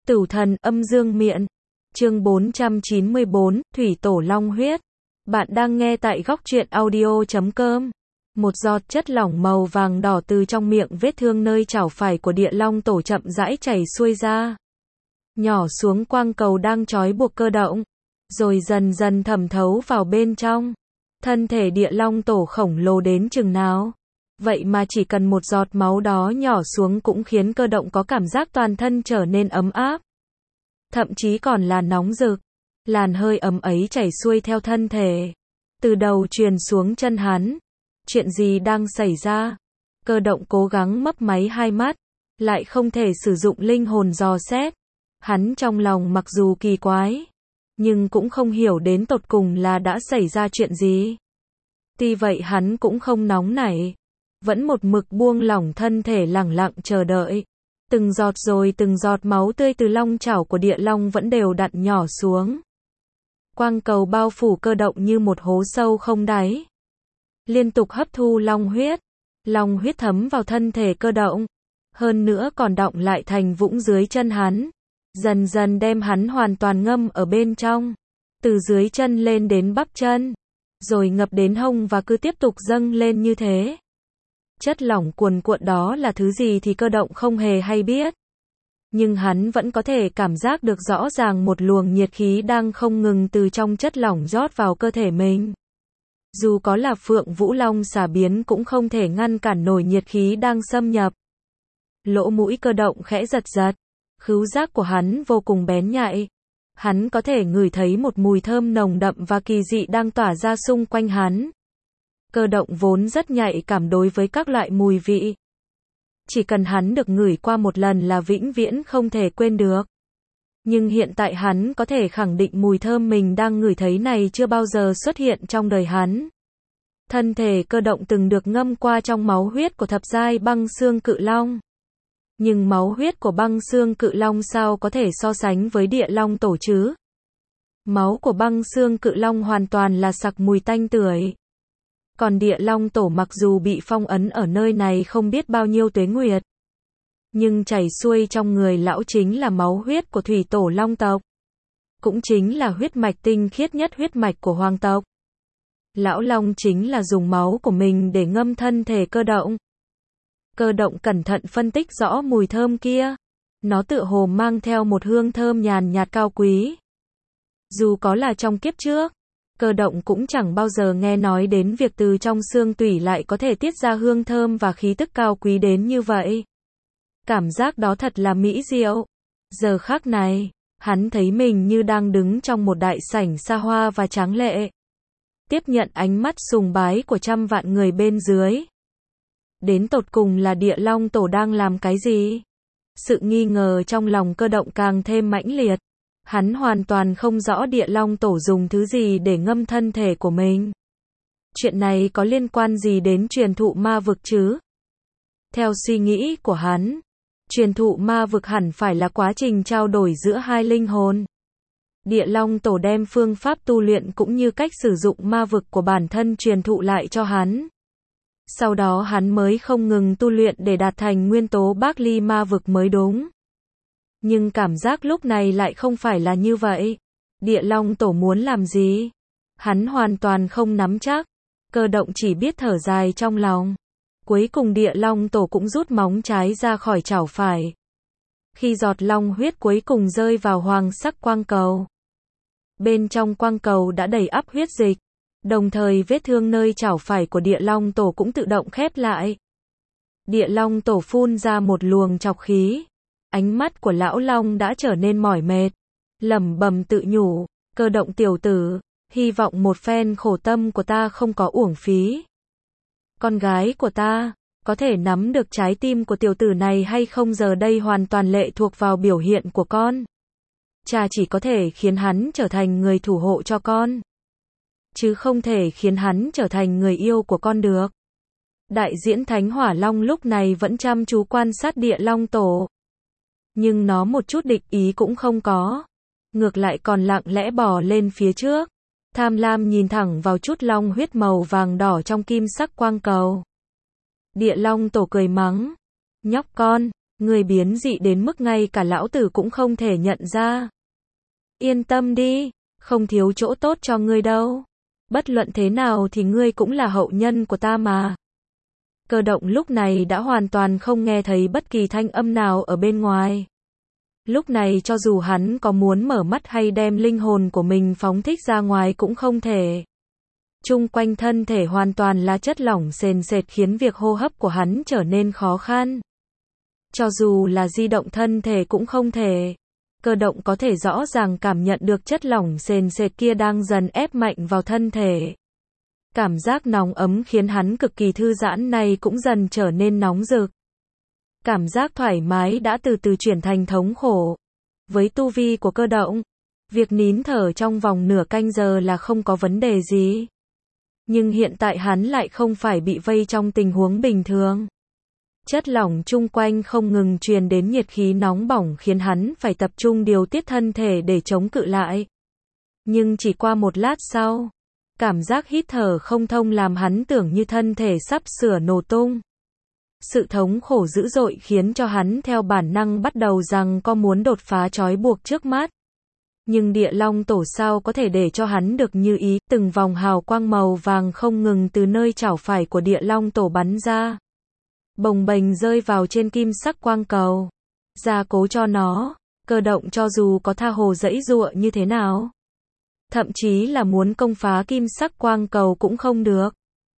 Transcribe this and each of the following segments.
Tửu thần âm dương miện. Chương 494, Thủy tổ long huyết. Bạn đang nghe tại góc truyện audio.com. Một giọt chất lỏng màu vàng đỏ từ trong miệng vết thương nơi chảo phải của địa long tổ chậm rãi chảy xuôi ra. Nhỏ xuống quang cầu đang trói buộc cơ động. Rồi dần dần thẩm thấu vào bên trong. Thân thể địa long tổ khổng lồ đến chừng nào. Vậy mà chỉ cần một giọt máu đó nhỏ xuống cũng khiến cơ động có cảm giác toàn thân trở nên ấm áp. Thậm chí còn là nóng rực. Làn hơi ấm ấy chảy xuôi theo thân thể. Từ đầu truyền xuống chân hắn. Chuyện gì đang xảy ra? Cơ động cố gắng mấp máy hai mắt. Lại không thể sử dụng linh hồn dò xét. Hắn trong lòng mặc dù kỳ quái. Nhưng cũng không hiểu đến tột cùng là đã xảy ra chuyện gì. Tuy vậy hắn cũng không nóng nảy. Vẫn một mực buông lỏng thân thể lẳng lặng chờ đợi. Từng giọt rồi từng giọt máu tươi từ long chảo của địa long vẫn đều đặn nhỏ xuống. Quang cầu bao phủ cơ động như một hố sâu không đáy. Liên tục hấp thu long huyết. Long huyết thấm vào thân thể cơ động. Hơn nữa còn đọng lại thành vũng dưới chân hắn. Dần dần đem hắn hoàn toàn ngâm ở bên trong. Từ dưới chân lên đến bắp chân. Rồi ngập đến hông và cứ tiếp tục dâng lên như thế. Chất lỏng cuồn cuộn đó là thứ gì thì cơ động không hề hay biết. Nhưng hắn vẫn có thể cảm giác được rõ ràng một luồng nhiệt khí đang không ngừng từ trong chất lỏng rót vào cơ thể mình. Dù có là Phượng Vũ Long xả biến cũng không thể ngăn cản nổi nhiệt khí đang xâm nhập. Lỗ mũi cơ động khẽ giật giật. Khứu giác của hắn vô cùng bén nhạy. Hắn có thể ngửi thấy một mùi thơm nồng đậm và kỳ dị đang tỏa ra xung quanh hắn. Cơ động vốn rất nhạy cảm đối với các loại mùi vị. Chỉ cần hắn được ngửi qua một lần là vĩnh viễn không thể quên được. Nhưng hiện tại hắn có thể khẳng định mùi thơm mình đang ngửi thấy này chưa bao giờ xuất hiện trong đời hắn. Thân thể cơ động từng được ngâm qua trong máu huyết của thập giai băng xương cự long. Nhưng máu huyết của băng xương cự long sao có thể so sánh với địa long tổ chứ? Máu của băng xương cự long hoàn toàn là sặc mùi tanh tưởi. Còn địa long tổ mặc dù bị phong ấn ở nơi này không biết bao nhiêu tuế nguyệt. Nhưng chảy xuôi trong người lão chính là máu huyết của thủy tổ long tộc. Cũng chính là huyết mạch tinh khiết nhất huyết mạch của hoàng tộc. Lão long chính là dùng máu của mình để ngâm thân thể cơ động. Cơ động cẩn thận phân tích rõ mùi thơm kia. Nó tựa hồ mang theo một hương thơm nhàn nhạt cao quý. Dù có là trong kiếp trước, cơ động cũng chẳng bao giờ nghe nói đến việc từ trong xương tủy lại có thể tiết ra hương thơm và khí tức cao quý đến như vậy. Cảm giác đó thật là mỹ diệu. Giờ khắc này, hắn thấy mình như đang đứng trong một đại sảnh xa hoa và tráng lệ. Tiếp nhận ánh mắt sùng bái của trăm vạn người bên dưới. Đến tột cùng là địa long tổ đang làm cái gì? Sự nghi ngờ trong lòng cơ động càng thêm mãnh liệt. Hắn hoàn toàn không rõ địa long tổ dùng thứ gì để ngâm thân thể của mình. Chuyện này có liên quan gì đến truyền thụ ma vực chứ? Theo suy nghĩ của hắn, truyền thụ ma vực hẳn phải là quá trình trao đổi giữa hai linh hồn. Địa long tổ đem phương pháp tu luyện cũng như cách sử dụng ma vực của bản thân truyền thụ lại cho hắn. Sau đó hắn mới không ngừng tu luyện để đạt thành nguyên tố Bác Ly ma vực mới đúng. Nhưng cảm giác lúc này lại không phải là như vậy. Địa long tổ muốn làm gì? Hắn hoàn toàn không nắm chắc. Cơ động chỉ biết thở dài trong lòng. Cuối cùng địa long tổ cũng rút móng trái ra khỏi chảo phải. Khi giọt long huyết cuối cùng rơi vào hoàng sắc quang cầu. Bên trong quang cầu đã đầy ắp huyết dịch. Đồng thời vết thương nơi chảo phải của địa long tổ cũng tự động khép lại. Địa long tổ phun ra một luồng trọc khí. Ánh mắt của lão long đã trở nên mỏi mệt. Lẩm bẩm tự nhủ, cơ động tiểu tử, hy vọng một phen khổ tâm của ta không có uổng phí. Con gái của ta, có thể nắm được trái tim của tiểu tử này hay không giờ đây hoàn toàn lệ thuộc vào biểu hiện của con. Cha chỉ có thể khiến hắn trở thành người thủ hộ cho con. Chứ không thể khiến hắn trở thành người yêu của con được. Đại diễn Thánh Hỏa Long lúc này vẫn chăm chú quan sát địa long tổ. Nhưng nó một chút địch ý cũng không có. Ngược lại còn lặng lẽ bò lên phía trước. Tham lam nhìn thẳng vào chút long huyết màu vàng đỏ trong kim sắc quang cầu. Địa long tổ cười mắng. Nhóc con, Người biến dị đến mức ngay cả lão tử cũng không thể nhận ra. Yên tâm đi, không thiếu chỗ tốt cho ngươi đâu. Bất luận thế nào thì ngươi cũng là hậu nhân của ta mà. Cơ động lúc này đã hoàn toàn không nghe thấy bất kỳ thanh âm nào ở bên ngoài. Lúc này cho dù hắn có muốn mở mắt hay đem linh hồn của mình phóng thích ra ngoài cũng không thể. Chung quanh thân thể hoàn toàn là chất lỏng sền sệt khiến việc hô hấp của hắn trở nên khó khăn. Cho dù là di động thân thể cũng không thể. Cơ động có thể rõ ràng cảm nhận được chất lỏng sền sệt kia đang dần ép mạnh vào thân thể. Cảm giác nóng ấm khiến hắn cực kỳ thư giãn này cũng dần trở nên nóng rực. Cảm giác thoải mái đã từ từ chuyển thành thống khổ. Với tu vi của cơ động, việc nín thở trong vòng nửa canh giờ là không có vấn đề gì. Nhưng hiện tại hắn lại không phải bị vây trong tình huống bình thường. Chất lỏng chung quanh không ngừng truyền đến nhiệt khí nóng bỏng khiến hắn phải tập trung điều tiết thân thể để chống cự lại. Nhưng chỉ qua một lát sau, cảm giác hít thở không thông làm hắn tưởng như thân thể sắp sửa nổ tung. Sự thống khổ dữ dội khiến cho hắn theo bản năng bắt đầu rằng có muốn đột phá trói buộc trước mắt. Nhưng địa long tổ sao có thể để cho hắn được như ý, từng vòng hào quang màu vàng không ngừng từ nơi chảo phải của địa long tổ bắn ra. Bồng bềnh rơi vào trên kim sắc quang cầu. Gia cố cho nó, cơ động cho dù có tha hồ giãy giụa như thế nào. Thậm chí là muốn công phá kim sắc quang cầu cũng không được.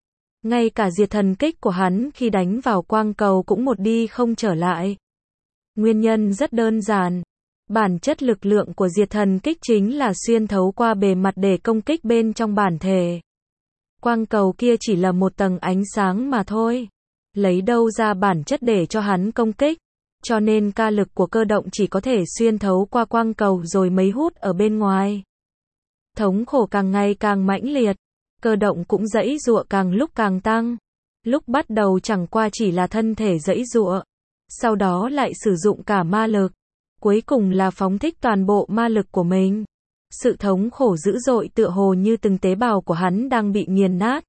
Ngay cả diệt thần kích của hắn khi đánh vào quang cầu cũng một đi không trở lại. Nguyên nhân rất đơn giản. Bản chất lực lượng của diệt thần kích chính là xuyên thấu qua bề mặt để công kích bên trong bản thể. Quang cầu kia chỉ là một tầng ánh sáng mà thôi. Lấy đâu ra bản chất để cho hắn công kích. Cho nên ca lực của cơ động chỉ có thể xuyên thấu qua quang cầu rồi mấy hút ở bên ngoài. Thống khổ càng ngày càng mãnh liệt. Cơ động cũng giãy giụa càng lúc càng tăng. Lúc bắt đầu chẳng qua chỉ là thân thể giãy giụa. Sau đó lại sử dụng cả ma lực. Cuối cùng là phóng thích toàn bộ ma lực của mình. Sự thống khổ dữ dội tựa hồ như từng tế bào của hắn đang bị nghiền nát.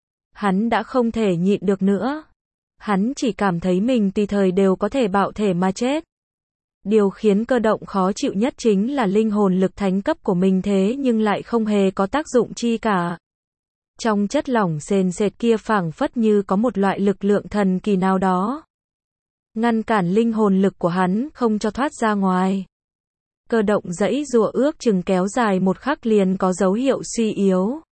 Hắn đã không thể nhịn được nữa. Hắn chỉ cảm thấy mình tùy thời đều có thể bạo thể mà chết. Điều khiến cơ động khó chịu nhất chính là linh hồn lực thánh cấp của mình thế nhưng lại không hề có tác dụng chi cả. Trong chất lỏng sền sệt kia phảng phất như có một loại lực lượng thần kỳ nào đó. Ngăn cản linh hồn lực của hắn không cho thoát ra ngoài. Cơ động giãy giụa ước chừng kéo dài một khắc liền có dấu hiệu suy yếu.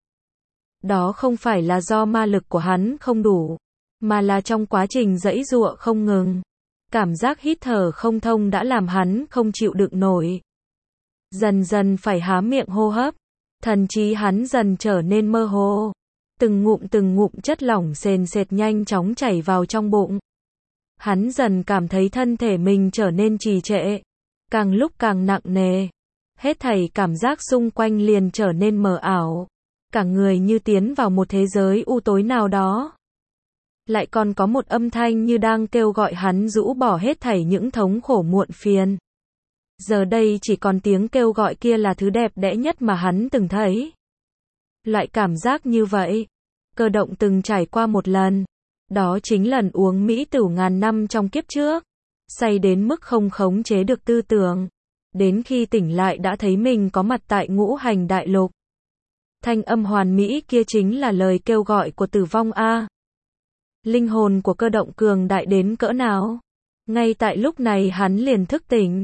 Đó không phải là do ma lực của hắn không đủ, mà là trong quá trình giãy giụa không ngừng. Cảm giác hít thở không thông đã làm hắn không chịu đựng nổi. Dần dần phải há miệng hô hấp. Thần trí hắn dần trở nên mơ hồ. Từng ngụm chất lỏng sền sệt nhanh chóng chảy vào trong bụng. Hắn dần cảm thấy thân thể mình trở nên trì trệ. Càng lúc càng nặng nề. Hết thảy cảm giác xung quanh liền trở nên mờ ảo. Cả người như tiến vào một thế giới u tối nào đó. Lại còn có một âm thanh như đang kêu gọi hắn rũ bỏ hết thảy những thống khổ muộn phiền. Giờ đây chỉ còn tiếng kêu gọi kia là thứ đẹp đẽ nhất mà hắn từng thấy. Loại cảm giác như vậy, cơ động từng trải qua một lần. Đó chính lần uống mỹ tửu ngàn năm trong kiếp trước. Say đến mức không khống chế được tư tưởng. Đến khi tỉnh lại đã thấy mình có mặt tại ngũ hành đại lục. Thanh âm hoàn mỹ kia chính là lời kêu gọi của tử vong a. Linh hồn của cơ động cường đại đến cỡ nào? Ngay tại lúc này hắn liền thức tỉnh.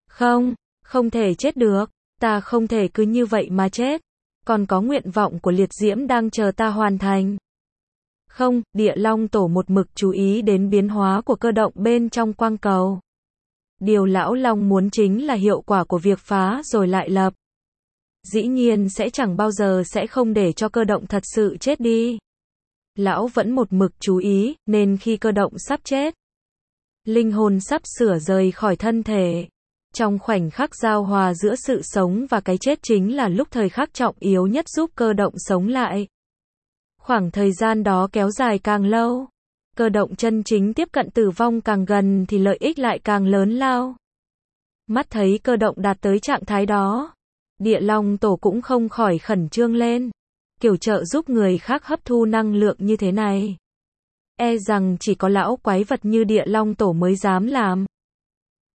Không thể chết được. Ta không thể cứ như vậy mà chết. Còn có nguyện vọng của liệt diễm đang chờ ta hoàn thành. Không, địa long tổ một mực chú ý đến biến hóa của cơ động bên trong quang cầu. Điều lão long muốn chính là hiệu quả của việc phá rồi lại lập. Dĩ nhiên sẽ chẳng bao giờ sẽ không để cho cơ động thật sự chết đi. Lão vẫn một mực chú ý, nên khi cơ động sắp chết, linh hồn sắp sửa rời khỏi thân thể. Trong khoảnh khắc giao hòa giữa sự sống và cái chết chính là lúc thời khắc trọng yếu nhất giúp cơ động sống lại. Khoảng thời gian đó kéo dài càng lâu, cơ động chân chính tiếp cận tử vong càng gần thì lợi ích lại càng lớn lao. Mắt thấy cơ động đạt tới trạng thái đó, địa long tổ cũng không khỏi khẩn trương lên. Kiểu trợ giúp người khác hấp thu năng lượng như thế này, e rằng chỉ có lão quái vật như địa long tổ mới dám làm.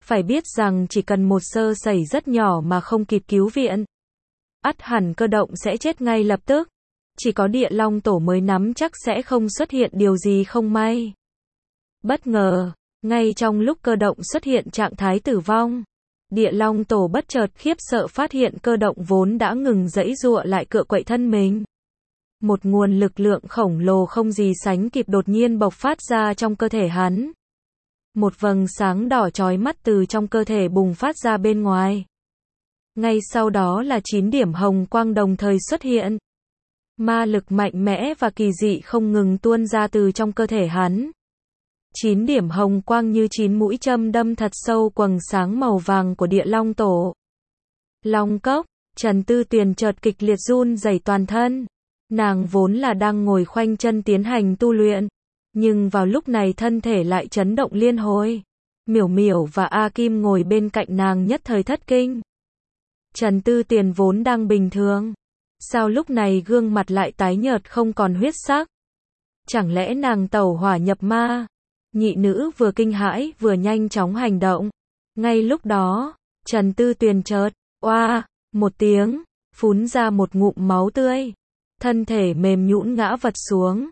Phải biết rằng chỉ cần một sơ sẩy rất nhỏ mà không kịp cứu viện, ắt hẳn cơ động sẽ chết ngay lập tức. Chỉ có Địa Long Tổ mới nắm chắc sẽ không xuất hiện điều gì không may. Bất ngờ, ngay trong lúc cơ động xuất hiện trạng thái tử vong, Địa Long Tổ bất chợt khiếp sợ phát hiện cơ động vốn đã ngừng giãy giụa lại cựa quậy thân mình. Một nguồn lực lượng khổng lồ không gì sánh kịp đột nhiên bộc phát ra trong cơ thể hắn. Một vầng sáng đỏ chói mắt từ trong cơ thể bùng phát ra bên ngoài. Ngay sau đó là 9 điểm hồng quang đồng thời xuất hiện. Ma lực mạnh mẽ và kỳ dị không ngừng tuôn ra từ trong cơ thể hắn. 9 điểm hồng quang như 9 mũi châm đâm thật sâu quầng sáng màu vàng của Địa Long Tổ. Long cốc, Trần Tư Tuyền chợt kịch liệt run rẩy toàn thân. Nàng vốn là đang ngồi khoanh chân tiến hành tu luyện, nhưng vào lúc này thân thể lại chấn động liên hồi. Miểu Miểu và A Kim ngồi bên cạnh nàng nhất thời thất kinh. Trần Tư Tuyền vốn đang bình thường, sao lúc này gương mặt lại tái nhợt không còn huyết sắc? Chẳng lẽ nàng tẩu hỏa nhập ma? Nhị nữ vừa kinh hãi vừa nhanh chóng hành động. Ngay lúc đó, Trần Tư Tuyền chợt, oa, một tiếng, phun ra một ngụm máu tươi. Thân thể mềm nhũn ngã vật xuống.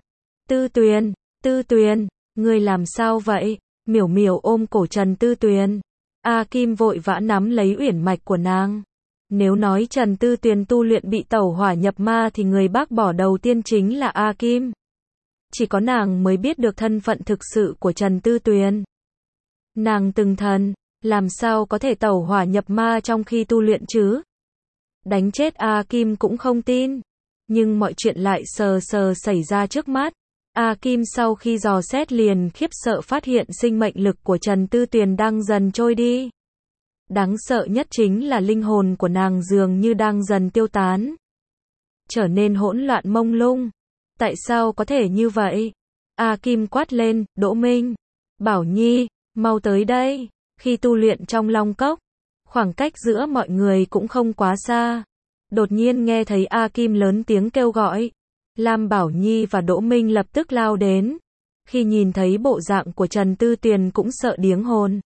Tư Tuyền, ngươi làm sao vậy? Miểu Miểu ôm cổ Trần Tư Tuyền. A Kim vội vã nắm lấy uyển mạch của nàng. Nếu nói Trần Tư Tuyền tu luyện bị tẩu hỏa nhập ma thì người bác bỏ đầu tiên chính là A Kim. Chỉ có nàng mới biết được thân phận thực sự của Trần Tư Tuyền. Nàng từng thần, làm sao có thể tẩu hỏa nhập ma trong khi tu luyện chứ? Đánh chết A Kim cũng không tin. Nhưng mọi chuyện lại sờ sờ xảy ra trước mắt. A Kim sau khi dò xét liền khiếp sợ phát hiện sinh mệnh lực của Trần Tư Tuyền đang dần trôi đi. Đáng sợ nhất chính là linh hồn của nàng dường như đang dần tiêu tán, trở nên hỗn loạn mông lung. Tại sao có thể như vậy? A Kim quát lên, Đỗ Minh, Bảo Nhi, mau tới đây. Khi tu luyện trong Long Cốc, khoảng cách giữa mọi người cũng không quá xa. Đột nhiên nghe thấy A Kim lớn tiếng kêu gọi. Lam Bảo Nhi và Đỗ Minh lập tức lao đến. Khi nhìn thấy bộ dạng của Trần Tư Tuyền cũng sợ điếng hồn.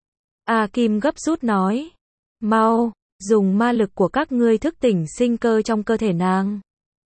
A Kim gấp rút nói, mau, dùng ma lực của các ngươi thức tỉnh sinh cơ trong cơ thể nàng.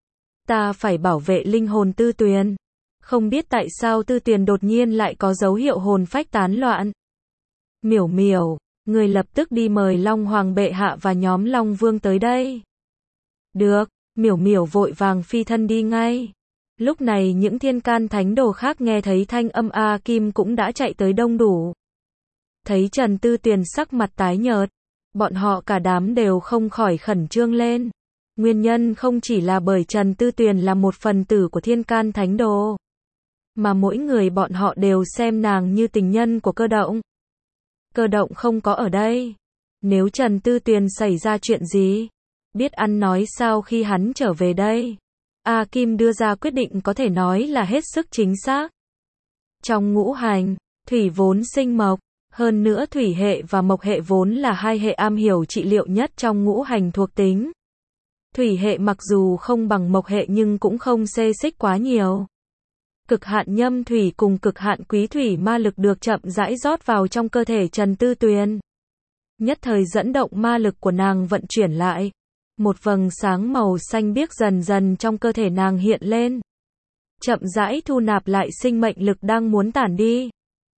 Ta phải bảo vệ linh hồn Tư Tuyền. Không biết tại sao Tư Tuyền đột nhiên lại có dấu hiệu hồn phách tán loạn. Miểu Miểu, người lập tức đi mời Long Hoàng bệ hạ và nhóm Long Vương tới đây. Được, Miểu Miểu vội vàng phi thân đi ngay. Lúc này những thiên can thánh đồ khác nghe thấy thanh âm A Kim cũng đã chạy tới đông đủ. Thấy Trần Tư Tuyền sắc mặt tái nhợt, bọn họ cả đám đều không khỏi khẩn trương lên. Nguyên nhân không chỉ là bởi Trần Tư Tuyền là một phần tử của thiên can thánh đồ, mà mỗi người bọn họ đều xem nàng như tình nhân của cơ động. Cơ động không có ở đây. Nếu Trần Tư Tuyền xảy ra chuyện gì, biết ăn nói sao khi hắn trở về đây? A Kim đưa ra quyết định có thể nói là hết sức chính xác. Trong ngũ hành, thủy vốn sinh mộc, hơn nữa thủy hệ và mộc hệ vốn là hai hệ am hiểu trị liệu nhất trong ngũ hành thuộc tính. Thủy hệ mặc dù không bằng mộc hệ nhưng cũng không xê xích quá nhiều. Cực hạn nhâm thủy cùng cực hạn quý thủy ma lực được chậm rãi rót vào trong cơ thể Trần Tư Tuyền. Nhất thời dẫn động ma lực của nàng vận chuyển lại. Một vầng sáng màu xanh biếc dần dần trong cơ thể nàng hiện lên. Chậm rãi thu nạp lại sinh mệnh lực đang muốn tản đi.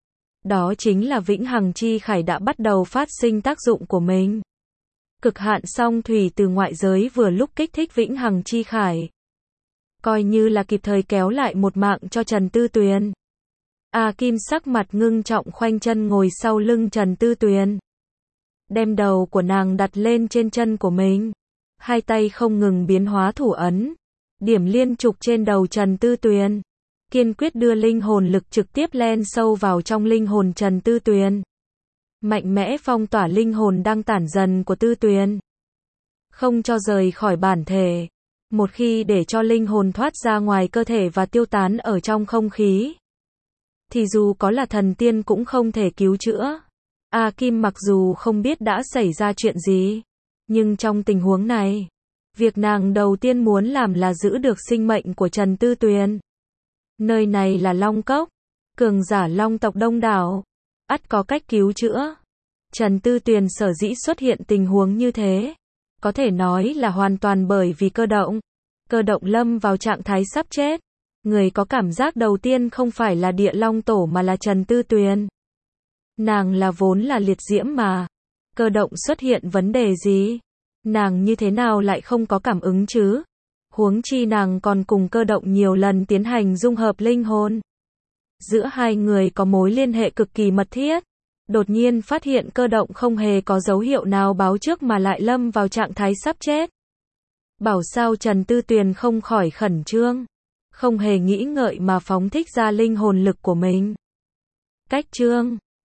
Đó chính là Vĩnh Hằng Chi Khải đã bắt đầu phát sinh tác dụng của mình. Cực hạn song thủy từ ngoại giới vừa lúc kích thích Vĩnh Hằng Chi Khải. Coi như là kịp thời kéo lại một mạng cho Trần Tư Tuyền. A Kim sắc mặt ngưng trọng khoanh chân ngồi sau lưng Trần Tư Tuyền. Đem đầu của nàng đặt lên trên chân của mình. Hai tay không ngừng biến hóa thủ ấn. Điểm liên trục trên đầu Trần Tư Tuyền. Kiên quyết đưa linh hồn lực trực tiếp len sâu vào trong linh hồn Trần Tư Tuyền. Mạnh mẽ phong tỏa linh hồn đang tản dần của Tư Tuyền. Không cho rời khỏi bản thể. Một khi để cho linh hồn thoát ra ngoài cơ thể và tiêu tán ở trong không khí, thì dù có là thần tiên cũng không thể cứu chữa. A Kim mặc dù không biết đã xảy ra chuyện gì, nhưng trong tình huống này, việc nàng đầu tiên muốn làm là giữ được sinh mệnh của Trần Tư Tuyền. Nơi này là Long Cốc, cường giả Long tộc đông đảo, ắt có cách cứu chữa. Trần Tư Tuyền sở dĩ xuất hiện tình huống như thế, có thể nói là hoàn toàn bởi vì cơ động. Cơ động lâm vào trạng thái sắp chết. Người có cảm giác đầu tiên không phải là Địa Long Tổ mà là Trần Tư Tuyền. Nàng là vốn là liệt diễm mà. Cơ động xuất hiện vấn đề gì? Nàng như thế nào lại không có cảm ứng chứ? Huống chi nàng còn cùng cơ động nhiều lần tiến hành dung hợp linh hồn. Giữa hai người có mối liên hệ cực kỳ mật thiết. Đột nhiên phát hiện cơ động không hề có dấu hiệu nào báo trước mà lại lâm vào trạng thái sắp chết. Bảo sao Trần Tư Tuyền không khỏi khẩn trương. Không hề nghĩ ngợi mà phóng thích ra linh hồn lực của mình. Cách chương